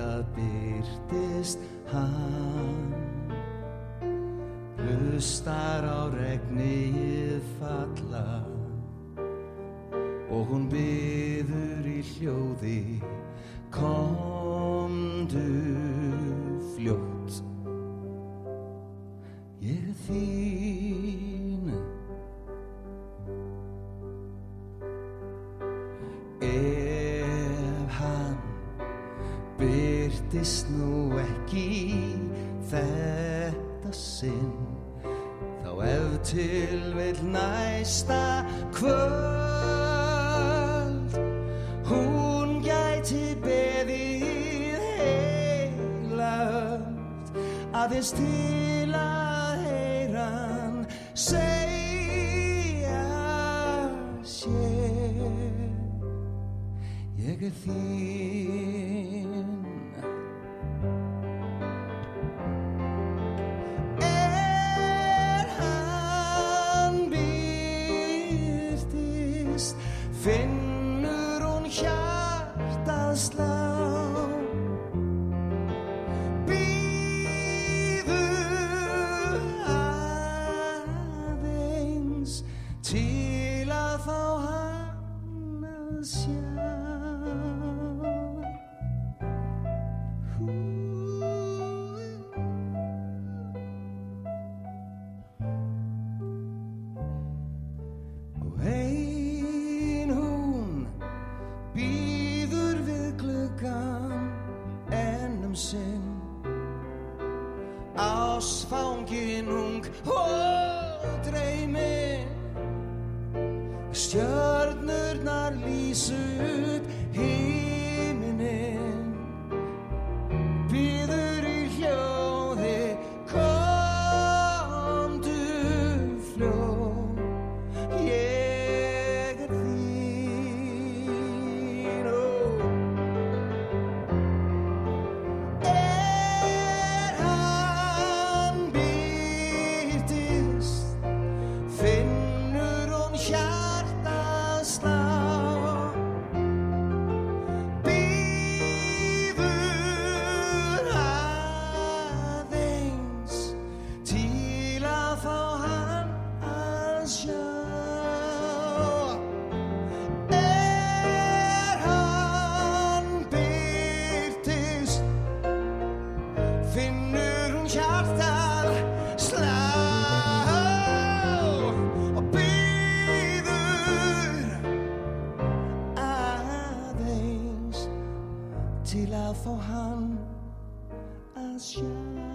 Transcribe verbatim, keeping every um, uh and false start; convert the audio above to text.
að birtist hann, hlustar á regnið falla og hún biður í hljóði, komdu fljótt, ég er þín. Ef hann birtist nú ekki þetta sinn, þá ef til vill næsta kvöld hún gæti beðið heila öld, aðeins til að heyra hann segja sér, ég er þín. Er hann birtist, finnur hún hjartað slá, bíður aðeins til að fá hann að sjá. Og ein hún bíður við gluggann enn um sinn, ásfangin ung og dreymin, stjörnurnar lýsa upp himininn, bíður í hljóði, komdu fljótt, ég er þín. Oh. Er hann birtist, finnur hún hjartað slá, bíður aðeins til að fá hann að sjá. Er hann birtist, finnur hún hjartað slá og bíður aðeins til að fá hann að sjá.